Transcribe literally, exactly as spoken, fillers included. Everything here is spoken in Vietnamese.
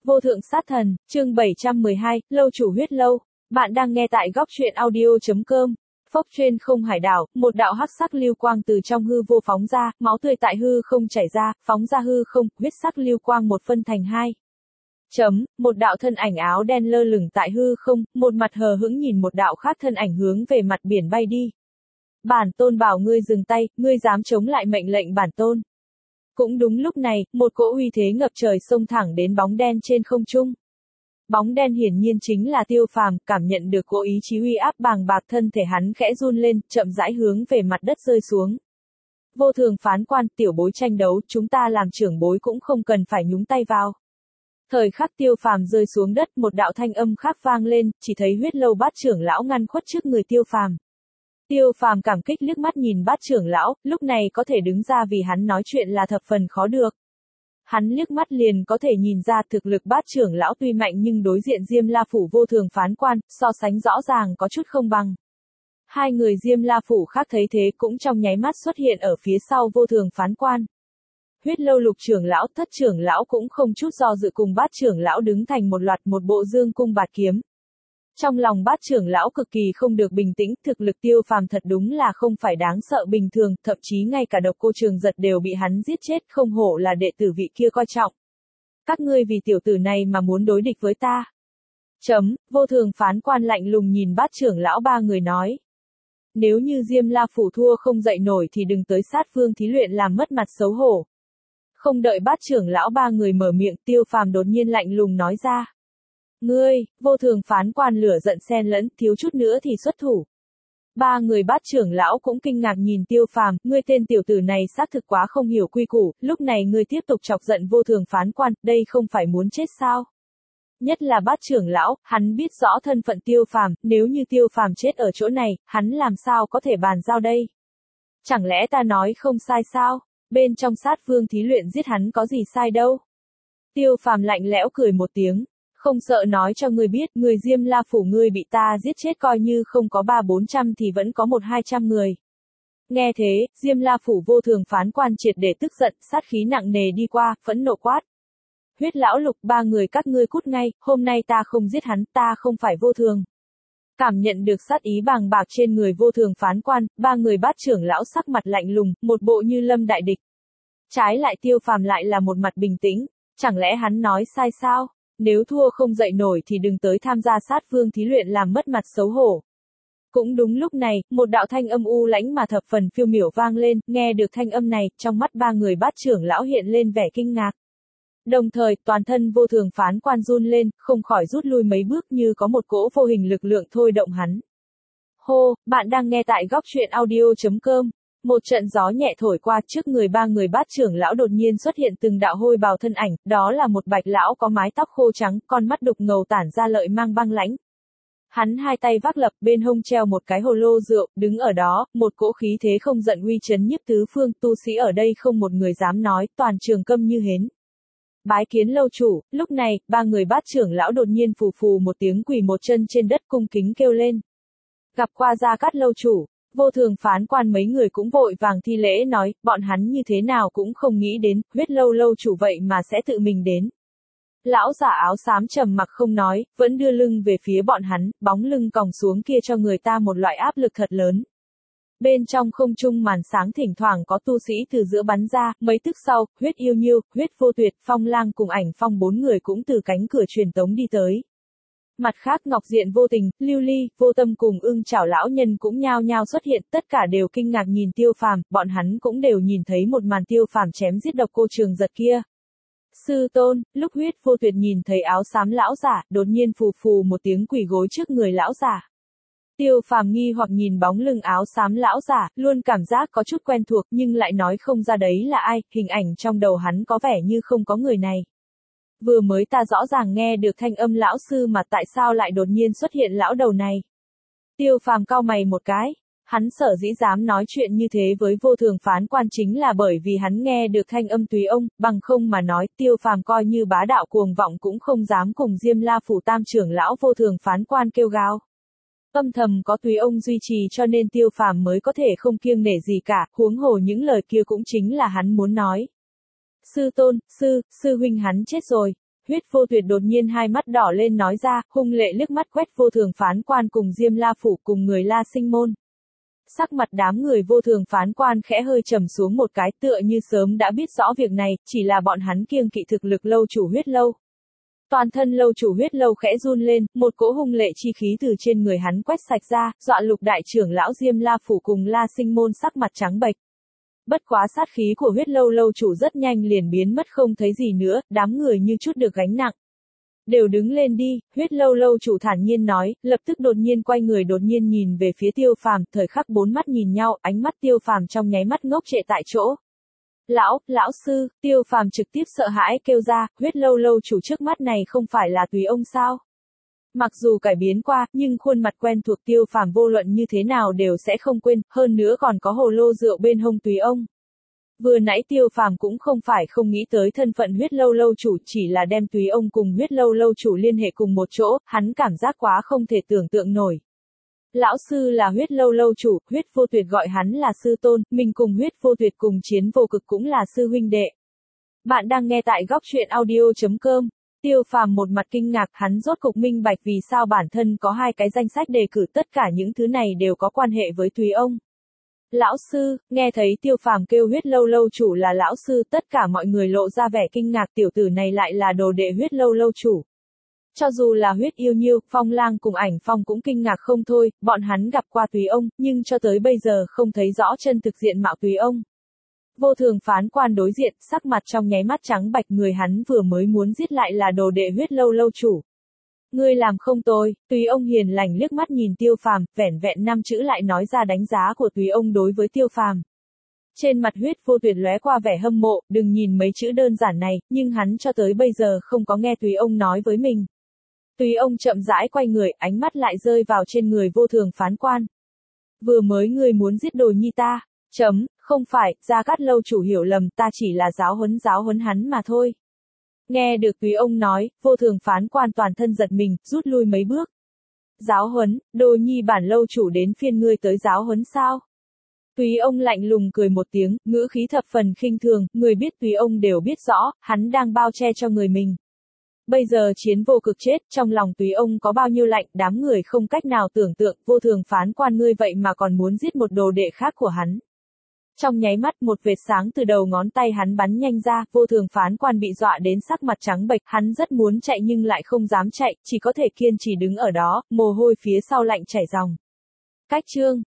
Vô thượng sát thần, chương bảy trăm mười hai, lâu chủ huyết lâu. Bạn đang nghe tại góc truyện audio chấm com. Phốc trên không hải đảo, một đạo hắc sắc lưu quang từ trong hư vô phóng ra, máu tươi tại hư không chảy ra, phóng ra hư không, huyết sắc lưu quang một phân thành hai. Chấm, một đạo thân ảnh áo đen lơ lửng tại hư không, một mặt hờ hững nhìn một đạo khác thân ảnh hướng về mặt biển bay đi. Bản tôn bảo ngươi dừng tay, ngươi dám chống lại mệnh lệnh bản tôn. Cũng đúng lúc này, một cỗ uy thế ngập trời xông thẳng đến bóng đen trên không trung. Bóng đen hiển nhiên chính là Tiêu Phàm, cảm nhận được cỗ ý chí uy áp bàng bạc, thân thể hắn khẽ run lên, chậm rãi hướng về mặt đất rơi xuống. Vô thường phán quan, tiểu bối tranh đấu, chúng ta làm trưởng bối cũng không cần phải nhúng tay vào. Thời khắc Tiêu Phàm rơi xuống đất, một đạo thanh âm khác vang lên, chỉ thấy huyết lâu bát trưởng lão ngăn khuất trước người Tiêu Phàm. Tiêu Phàm cảm kích liếc mắt nhìn bát trưởng lão, lúc này có thể đứng ra vì hắn nói chuyện là thập phần khó được. Hắn liếc mắt liền có thể nhìn ra thực lực bát trưởng lão tuy mạnh nhưng đối diện Diêm La Phủ vô thường phán quan, so sánh rõ ràng có chút không bằng. Hai người Diêm La Phủ khác thấy thế cũng trong nháy mắt xuất hiện ở phía sau vô thường phán quan. Huyết lâu lục trưởng lão, thất trưởng lão cũng không chút do dự cùng bát trưởng lão đứng thành một loạt, một bộ dương cung bạt kiếm. Trong lòng bát trưởng lão cực kỳ không được bình tĩnh, thực lực Tiêu Phàm thật đúng là không phải đáng sợ bình thường, thậm chí ngay cả Độc Cô Trường Giật đều bị hắn giết chết, không hổ là đệ tử vị kia coi trọng. Các ngươi vì tiểu tử này mà muốn đối địch với ta. Chấm, vô thường phán quan lạnh lùng nhìn bát trưởng lão ba người nói. Nếu như Diêm La Phủ thua không dậy nổi thì đừng tới sát Vương Thí Luyện làm mất mặt xấu hổ. Không đợi bát trưởng lão ba người mở miệng, Tiêu Phàm đột nhiên lạnh lùng nói ra. Ngươi, vô thường phán quan lửa giận xen lẫn, thiếu chút nữa thì xuất thủ. Ba người bát trưởng lão cũng kinh ngạc nhìn Tiêu Phàm, ngươi tên tiểu tử này xác thực quá không hiểu quy củ, lúc này ngươi tiếp tục chọc giận vô thường phán quan, đây không phải muốn chết sao? Nhất là bát trưởng lão, hắn biết rõ thân phận Tiêu Phàm, nếu như Tiêu Phàm chết ở chỗ này, hắn làm sao có thể bàn giao đây? Chẳng lẽ ta nói không sai sao? Bên trong sát Vương Thí Luyện giết hắn có gì sai đâu? Tiêu Phàm lạnh lẽo cười một tiếng. Không sợ nói cho ngươi biết, người Diêm La Phủ ngươi bị ta giết chết coi như không có ba bốn trăm thì vẫn có một hai trăm người. Nghe thế, Diêm La Phủ vô thường phán quan triệt để tức giận, sát khí nặng nề đi qua, phẫn nộ quát. Huyết lão lục, ba người các ngươi cút ngay, hôm nay ta không giết hắn, ta không phải vô thường. Cảm nhận được sát ý bàng bạc trên người vô thường phán quan, ba người bát trưởng lão sắc mặt lạnh lùng, một bộ như lâm đại địch. Trái lại Tiêu Phàm lại là một mặt bình tĩnh, chẳng lẽ hắn nói sai sao? Nếu thua không dậy nổi thì đừng tới tham gia sát Vương Thí Luyện làm mất mặt xấu hổ. Cũng đúng lúc này, một đạo thanh âm u lãnh mà thập phần phiêu miểu vang lên, nghe được thanh âm này, trong mắt ba người bát trưởng lão hiện lên vẻ kinh ngạc. Đồng thời, toàn thân vô thường phán quan run lên, không khỏi rút lui mấy bước như có một cỗ vô hình lực lượng thôi động hắn. Hô, bạn đang nghe tại góc truyện audio chấm com. Một trận gió nhẹ thổi qua, trước người ba người bát trưởng lão đột nhiên xuất hiện từng đạo hôi bào thân ảnh, đó là một bạch lão có mái tóc khô trắng, con mắt đục ngầu tản ra lợi mang băng lãnh. Hắn hai tay vác lập, bên hông treo một cái hồ lô rượu, đứng ở đó, một cỗ khí thế không giận uy chấn nhiếp tứ phương, tu sĩ ở đây không một người dám nói, toàn trường câm như hến. Bái kiến lâu chủ, lúc này, ba người bát trưởng lão đột nhiên phù phù một tiếng quỳ một chân trên đất cung kính kêu lên. Gặp qua Gia Cát lâu chủ. Vô thường phán quan mấy người cũng vội vàng thi lễ nói, bọn hắn như thế nào cũng không nghĩ đến, huyết lâu lâu chủ vậy mà sẽ tự mình đến. Lão giả áo xám trầm mặc không nói, vẫn đưa lưng về phía bọn hắn, bóng lưng còng xuống kia cho người ta một loại áp lực thật lớn. Bên trong không trung màn sáng thỉnh thoảng có tu sĩ từ giữa bắn ra, mấy tức sau, huyết yêu nhiêu, huyết vô tuyệt, phong lang cùng ảnh phong bốn người cũng từ cánh cửa truyền tống đi tới. Mặt khác Ngọc Diện vô tình, Lưu Ly, Vô Tâm cùng Ưng Chảo lão nhân cũng nhao nhao xuất hiện, tất cả đều kinh ngạc nhìn Tiêu Phàm, bọn hắn cũng đều nhìn thấy một màn Tiêu Phàm chém giết Độc Cô Trường Giật kia. Sư tôn, lúc huyết vô tuyệt nhìn thấy áo xám lão giả, đột nhiên phù phù một tiếng quỳ gối trước người lão giả. Tiêu Phàm nghi hoặc nhìn bóng lưng áo xám lão giả, luôn cảm giác có chút quen thuộc nhưng lại nói không ra đấy là ai, hình ảnh trong đầu hắn có vẻ như không có người này. Vừa mới ta rõ ràng nghe được thanh âm lão sư mà tại sao lại đột nhiên xuất hiện lão đầu này. Tiêu Phàm cau mày một cái, hắn sở dĩ dám nói chuyện như thế với vô thường phán quan chính là bởi vì hắn nghe được thanh âm tùy ông, bằng không mà nói Tiêu Phàm coi như bá đạo cuồng vọng cũng không dám cùng Diêm La Phủ tam trưởng lão vô thường phán quan kêu gào. Âm thầm có tùy ông duy trì cho nên Tiêu Phàm mới có thể không kiêng nể gì cả, huống hồ những lời kia cũng chính là hắn muốn nói. Sư tôn, sư, sư huynh hắn chết rồi. Huyết Vô Tuyệt đột nhiên hai mắt đỏ lên nói ra, hung lệ liếc mắt quét Vô Thường phán quan cùng Diêm La Phủ cùng người La Sinh môn. Sắc mặt đám người Vô Thường phán quan khẽ hơi trầm xuống một cái, tựa như sớm đã biết rõ việc này, chỉ là bọn hắn kiêng kỵ thực lực lâu chủ Huyết Lâu. Toàn thân lâu chủ Huyết Lâu khẽ run lên, một cỗ hung lệ chi khí từ trên người hắn quét sạch ra, dọa Lục đại trưởng lão Diêm La Phủ cùng La Sinh môn sắc mặt trắng bệch. Bất quá sát khí của Huyết Lâu lâu chủ rất nhanh liền biến mất không thấy gì nữa, đám người như chút được gánh nặng. Đều đứng lên đi, Huyết Lâu lâu chủ thản nhiên nói, lập tức đột nhiên quay người đột nhiên nhìn về phía Tiêu Phàm, thời khắc bốn mắt nhìn nhau, ánh mắt Tiêu Phàm trong nháy mắt ngốc trệ tại chỗ. Lão, lão sư, Tiêu Phàm trực tiếp sợ hãi kêu ra, Huyết Lâu lâu chủ trước mắt này không phải là tùy ông sao? Mặc dù cải biến qua, nhưng khuôn mặt quen thuộc Tiêu Phàm vô luận như thế nào đều sẽ không quên, hơn nữa còn có hồ lô rượu bên hông tùy ông. Vừa nãy Tiêu Phàm cũng không phải không nghĩ tới thân phận Huyết Lâu lâu chủ, chỉ là đem tùy ông cùng Huyết Lâu lâu chủ liên hệ cùng một chỗ, hắn cảm giác quá không thể tưởng tượng nổi. Lão sư là Huyết Lâu lâu chủ, Huyết Vô Tuyệt gọi hắn là sư tôn, mình cùng Huyết Vô Tuyệt cùng chiến vô cực cũng là sư huynh đệ. Bạn đang nghe tại góc truyện audio chấm com. Tiêu Phàm một mặt kinh ngạc, hắn rốt cục minh bạch vì sao bản thân có hai cái danh sách đề cử, tất cả những thứ này đều có quan hệ với tùy ông. Lão sư, nghe thấy Tiêu Phàm kêu Huyết Lâu lâu chủ là lão sư, tất cả mọi người lộ ra vẻ kinh ngạc, tiểu tử này lại là đồ đệ Huyết Lâu lâu chủ. Cho dù là Huyết Yêu Nhiêu, Phong Lang cùng Ảnh Phong cũng kinh ngạc không thôi, bọn hắn gặp qua tùy ông, nhưng cho tới bây giờ không thấy rõ chân thực diện mạo tùy ông. Vô Thường phán quan đối diện, sắc mặt trong nháy mắt trắng bạch, người hắn vừa mới muốn giết lại là đồ đệ Huyết Lâu lâu chủ. Ngươi làm không tồi, tùy ông hiền lành liếc mắt nhìn Tiêu Phàm, vẻn vẹn năm chữ lại nói ra đánh giá của tùy ông đối với Tiêu Phàm. Trên mặt Huyết Vô Tuyệt lóe qua vẻ hâm mộ, đừng nhìn mấy chữ đơn giản này, nhưng hắn cho tới bây giờ không có nghe tùy ông nói với mình. Tùy ông chậm rãi quay người, ánh mắt lại rơi vào trên người Vô Thường phán quan. Vừa mới ngươi muốn giết đồ nhi ta, chấm, không phải, Gia Cát lâu chủ hiểu lầm, ta chỉ là giáo huấn giáo huấn hắn mà thôi. Nghe được tùy ông nói, Vô Thường phán quan toàn thân giật mình, rút lui mấy bước. Giáo huấn, đồ nhi bản lâu chủ đến phiên ngươi tới giáo huấn sao? Tùy ông lạnh lùng cười một tiếng, ngữ khí thập phần khinh thường, người biết tùy ông đều biết rõ, hắn đang bao che cho người mình. Bây giờ chiến vô cực chết, trong lòng tùy ông có bao nhiêu lạnh, đám người không cách nào tưởng tượng, Vô Thường phán quan ngươi vậy mà còn muốn giết một đồ đệ khác của hắn. Trong nháy mắt một vệt sáng từ đầu ngón tay hắn bắn nhanh ra, Vô Thường phán quan bị dọa đến sắc mặt trắng bệch, hắn rất muốn chạy nhưng lại không dám chạy, chỉ có thể kiên trì đứng ở đó, mồ hôi phía sau lạnh chảy ròng. Cách chương